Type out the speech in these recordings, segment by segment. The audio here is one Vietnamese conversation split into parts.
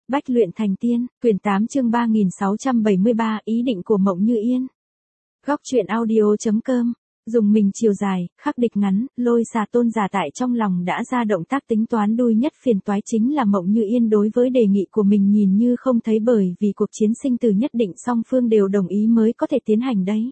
Bách luyện thành tiên, quyển 8 chương 3673, ý định của Mộng Như Yên. Góc truyện audio.com. Dùng mình chiều dài, khắc địch ngắn, Lôi Xà Tôn giả tại trong lòng đã ra động tác tính toán đuôi nhất phiền toái chính là Mộng Như Yên đối với đề nghị của mình nhìn như không thấy bởi vì cuộc chiến sinh tử nhất định song phương đều đồng ý mới có thể tiến hành đấy.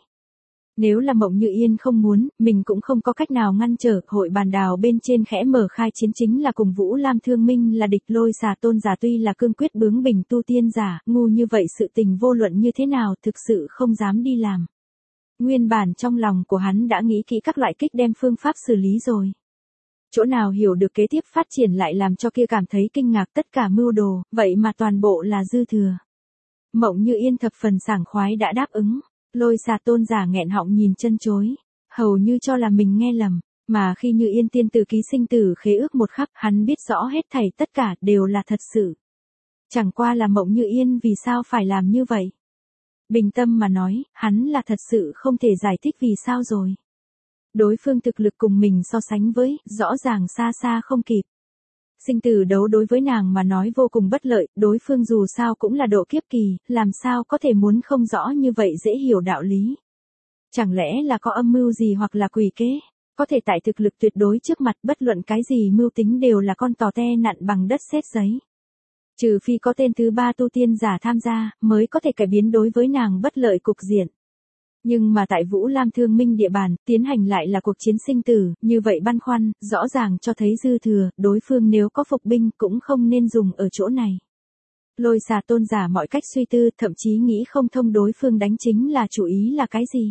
Nếu là Mộng Như Yên không muốn, mình cũng không có cách nào ngăn trở. Hội bàn đào bên trên khẽ mở khai chiến chính là cùng Vũ Lam Thương Minh là địch. Lôi Xà Tôn giả tuy là cương quyết bướng bỉnh tu tiên giả, ngu như vậy sự tình vô luận như thế nào thực sự không dám đi làm. Nguyên bản trong lòng của hắn đã nghĩ kỹ các loại kích đem phương pháp xử lý rồi. Chỗ nào hiểu được kế tiếp phát triển lại làm cho kia cảm thấy kinh ngạc, tất cả mưu đồ, vậy mà toàn bộ là dư thừa. Mộng Như Yên thập phần sảng khoái đã đáp ứng. Lôi Xà Tôn giả nghẹn họng nhìn chân chối, hầu như cho là mình nghe lầm, mà khi Như Yên tiên tử ký sinh tử khế ước một khắc, hắn biết rõ hết thảy tất cả đều là thật sự. Chẳng qua là Mộng Như Yên vì sao phải làm như vậy. Bình tâm mà nói, hắn là thật sự không thể giải thích vì sao rồi. Đối phương thực lực cùng mình so sánh với, rõ ràng xa xa không kịp. Sinh tử đấu đối với nàng mà nói vô cùng bất lợi, đối phương dù sao cũng là độ kiếp kỳ, làm sao có thể muốn không rõ như vậy dễ hiểu đạo lý. Chẳng lẽ là có âm mưu gì hoặc là quỷ kế, có thể tại thực lực tuyệt đối trước mặt bất luận cái gì mưu tính đều là con tò te nặn bằng đất sét giấy. Trừ phi có tên thứ ba tu tiên giả tham gia, mới có thể cải biến đối với nàng bất lợi cục diện. Nhưng mà tại Vũ Lam Thương Minh địa bàn, tiến hành lại là cuộc chiến sinh tử, như vậy băn khoăn, rõ ràng cho thấy dư thừa, đối phương nếu có phục binh cũng không nên dùng ở chỗ này. Lôi Xà Tôn giả mọi cách suy tư, thậm chí nghĩ không thông đối phương đánh chính là chủ ý là cái gì.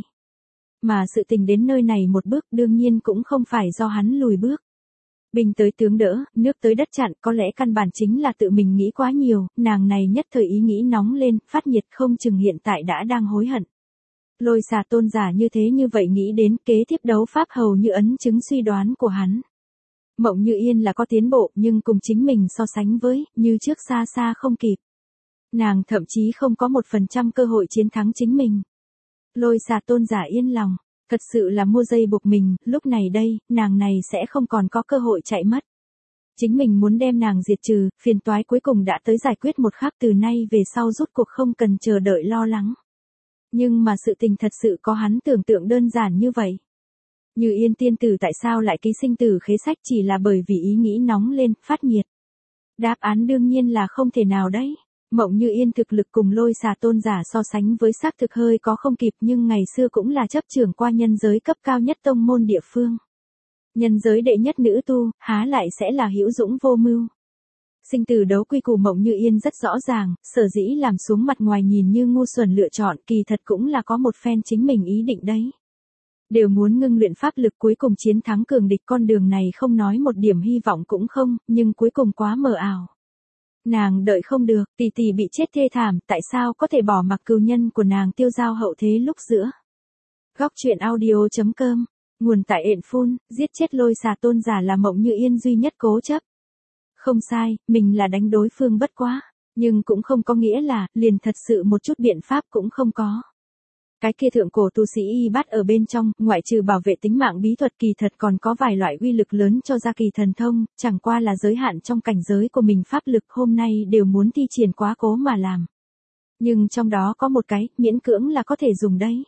Mà sự tình đến nơi này một bước đương nhiên cũng không phải do hắn lùi bước. Binh tới tướng đỡ, nước tới đất chặn, có lẽ căn bản chính là tự mình nghĩ quá nhiều, nàng này nhất thời ý nghĩ nóng lên, phát nhiệt không chừng hiện tại đã đang hối hận. Lôi Xà Tôn giả như thế như vậy nghĩ đến kế tiếp đấu pháp hầu như ấn chứng suy đoán của hắn. Mộng Như Yên là có tiến bộ nhưng cùng chính mình so sánh với, như trước xa xa không kịp. Nàng thậm chí không có 1% cơ hội chiến thắng chính mình. Lôi Xà Tôn giả yên lòng, thật sự là mua dây buộc mình, lúc này đây, nàng này sẽ không còn có cơ hội chạy mất. Chính mình muốn đem nàng diệt trừ, phiền toái cuối cùng đã tới giải quyết một khắc, từ nay về sau rút cuộc không cần chờ đợi lo lắng. Nhưng mà sự tình thật sự có hắn tưởng tượng đơn giản như vậy. Như Yên tiên tử tại sao lại ký sinh tử khế sách chỉ là bởi vì ý nghĩ nóng lên, phát nhiệt. Đáp án đương nhiên là không thể nào đấy. Mộng Như Yên thực lực cùng Lôi Xà Tôn giả so sánh với xác thực hơi có không kịp nhưng ngày xưa cũng là chấp trưởng qua nhân giới cấp cao nhất tông môn địa phương. Nhân giới đệ nhất nữ tu, há lại sẽ là hữu dũng vô mưu. Sinh tử đấu quy củ Mộng Như Yên rất rõ ràng, sở dĩ làm xuống mặt ngoài nhìn như ngu xuẩn lựa chọn kỳ thật cũng là có một phen chính mình ý định đấy. Đều muốn ngưng luyện pháp lực cuối cùng chiến thắng cường địch, con đường này không nói một điểm hy vọng cũng không, nhưng cuối cùng quá mờ ảo. Nàng đợi không được, tỷ tỷ bị chết thê thảm, tại sao có thể bỏ mặc cừu nhân của nàng tiêu dao hậu thế lúc giữa. Góc truyện audio.com, nguồn tại ện phun, giết chết Lôi Xà Tôn giả là Mộng Như Yên duy nhất cố chấp. Không sai, mình là đánh đối phương bất quá, nhưng cũng không có nghĩa là, liền thật sự một chút biện pháp cũng không có. Cái kia thượng cổ tu sĩ y bát ở bên trong, ngoại trừ bảo vệ tính mạng bí thuật kỳ thật còn có vài loại uy lực lớn cho ra kỳ thần thông, chẳng qua là giới hạn trong cảnh giới của mình pháp lực hôm nay đều muốn thi triển quá cố mà làm. Nhưng trong đó có một cái, miễn cưỡng là có thể dùng đấy.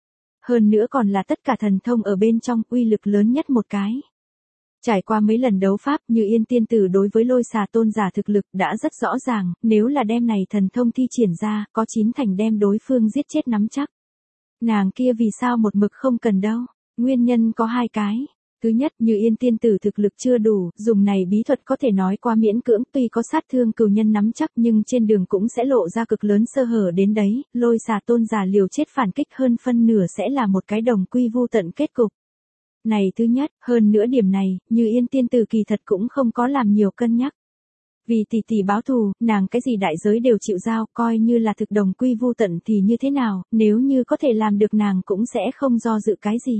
Hơn nữa còn là tất cả thần thông ở bên trong, uy lực lớn nhất một cái. Trải qua mấy lần đấu pháp, Như Yên tiên tử đối với Lôi Xà Tôn giả thực lực đã rất rõ ràng, nếu là đem này thần thông thi triển ra, có 9 thành đem đối phương giết chết nắm chắc. Nàng kia vì sao một mực không cần đâu, nguyên nhân có 2 cái. Thứ nhất, Như Yên tiên tử thực lực chưa đủ, dùng này bí thuật có thể nói qua miễn cưỡng, tuy có sát thương cừu nhân nắm chắc nhưng trên đường cũng sẽ lộ ra cực lớn sơ hở đến đấy, Lôi Xà Tôn giả liều chết phản kích hơn phân nửa sẽ là một cái đồng quy vu tận kết cục. Này thứ nhất, hơn nữa điểm này, Như Yên tiên tử kỳ thật cũng không có làm nhiều cân nhắc. Vì tỷ tỷ báo thù, nàng cái gì đại giới đều chịu giao, coi như là thực đồng quy vu tận thì như thế nào, nếu như có thể làm được nàng cũng sẽ không do dự cái gì.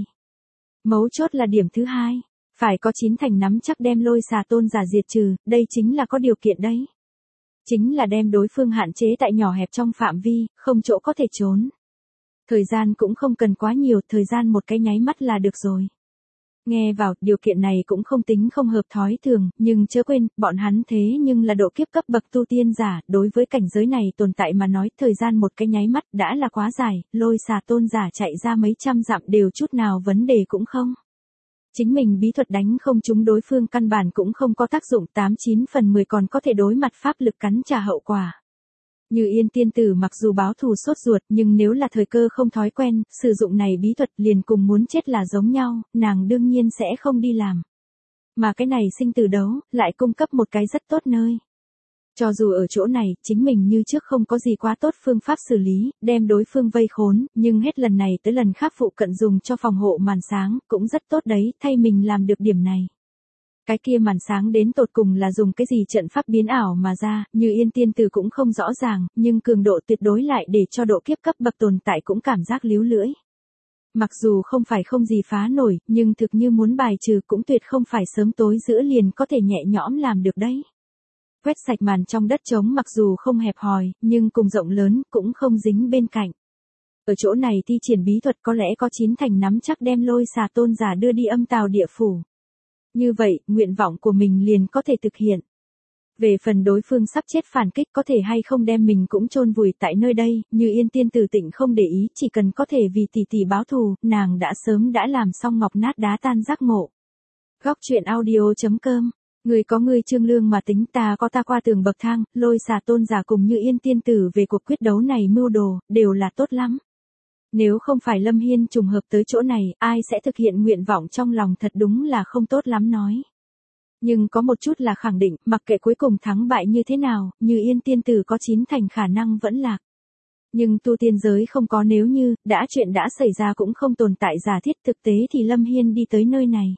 Mấu chốt là điểm thứ hai, phải có 9 thành nắm chắc đem Lôi Xà Tôn giả diệt trừ, đây chính là có điều kiện đấy. Chính là đem đối phương hạn chế tại nhỏ hẹp trong phạm vi, không chỗ có thể trốn. Thời gian cũng không cần quá nhiều, thời gian một cái nháy mắt là được rồi. Nghe vào, điều kiện này cũng không tính không hợp thói thường, nhưng chớ quên, bọn hắn thế nhưng là độ kiếp cấp bậc tu tiên giả, đối với cảnh giới này tồn tại mà nói, thời gian một cái nháy mắt đã là quá dài, lôi xà tôn giả chạy ra mấy trăm dặm đều chút nào vấn đề cũng không. Chính mình bí thuật đánh không trúng đối phương căn bản cũng không có tác dụng 89 phần 10 còn có thể đối mặt pháp lực cắn trả hậu quả. Như Yên tiên tử mặc dù báo thù sốt ruột nhưng nếu là thời cơ không thói quen, sử dụng này bí thuật liền cùng muốn chết là giống nhau, nàng đương nhiên sẽ không đi làm. Mà cái này sinh tử đấu, lại cung cấp một cái rất tốt nơi. Cho dù ở chỗ này, chính mình như trước không có gì quá tốt phương pháp xử lý, đem đối phương vây khốn, nhưng hết lần này tới lần khác phụ cận dùng cho phòng hộ màn sáng, cũng rất tốt đấy, thay mình làm được điểm này. Cái kia màn sáng đến tột cùng là dùng cái gì trận pháp biến ảo mà ra, Như Yên tiên tử cũng không rõ ràng, nhưng cường độ tuyệt đối lại để cho độ kiếp cấp bậc tồn tại cũng cảm giác líu lưỡi. Mặc dù không phải không gì phá nổi, nhưng thực như muốn bài trừ cũng tuyệt không phải sớm tối giữa liền có thể nhẹ nhõm làm được đấy. Quét sạch màn trong đất trống mặc dù không hẹp hòi, nhưng cùng rộng lớn cũng không dính bên cạnh. Ở chỗ này thi triển bí thuật có lẽ có 9 thành nắm chắc đem lôi xà tôn giả đưa đi âm tào địa phủ. Như vậy, nguyện vọng của mình liền có thể thực hiện. Về phần đối phương sắp chết phản kích có thể hay không đem mình cũng chôn vùi tại nơi đây, Như Yên tiên tử tịnh không để ý, chỉ cần có thể vì tỷ tỷ báo thù, nàng đã sớm đã làm xong ngọc nát đá tan giác ngộ. Góc truyện audio.com. Người có người trương lương mà tính, ta có ta qua tường bậc thang, lôi xà tôn giả cùng Như Yên tiên tử về cuộc quyết đấu này mưu đồ, đều là tốt lắm. Nếu không phải Lâm Hiên trùng hợp tới chỗ này, ai sẽ thực hiện nguyện vọng trong lòng thật đúng là không tốt lắm nói. Nhưng có một chút là khẳng định, mặc kệ cuối cùng thắng bại như thế nào, Như Yên tiên tử có 9 thành khả năng vẫn lạc. Nhưng tu tiên giới không có nếu như, đã chuyện đã xảy ra cũng không tồn tại giả thiết, thực tế thì Lâm Hiên đi tới nơi này.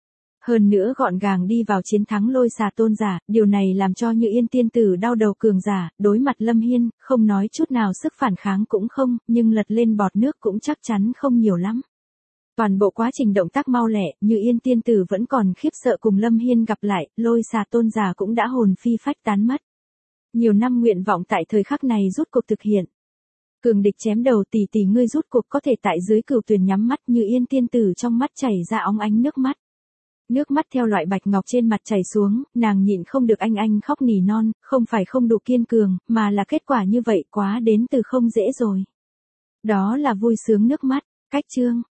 Hơn nữa gọn gàng đi vào chiến thắng lôi xà tôn giả, điều này làm cho Như Yên tiên tử đau đầu cường giả, đối mặt Lâm Hiên, không nói chút nào sức phản kháng cũng không, nhưng lật lên bọt nước cũng chắc chắn không nhiều lắm. Toàn bộ quá trình động tác mau lẹ, Như Yên tiên tử vẫn còn khiếp sợ cùng Lâm Hiên gặp lại, lôi xà tôn giả cũng đã hồn phi phách tán mất. Nhiều năm nguyện vọng tại thời khắc này rút cuộc thực hiện. Cường địch chém đầu tỷ tỷ ngươi rút cuộc có thể tại dưới cửu tuyền nhắm mắt, Như Yên tiên tử trong mắt chảy ra óng ánh nước mắt. Nước mắt theo loại bạch ngọc trên mặt chảy xuống, nàng nhịn không được anh khóc nỉ non, không phải không đủ kiên cường, mà là kết quả như vậy quá đến từ không dễ rồi. Đó là vui sướng nước mắt, cách chương.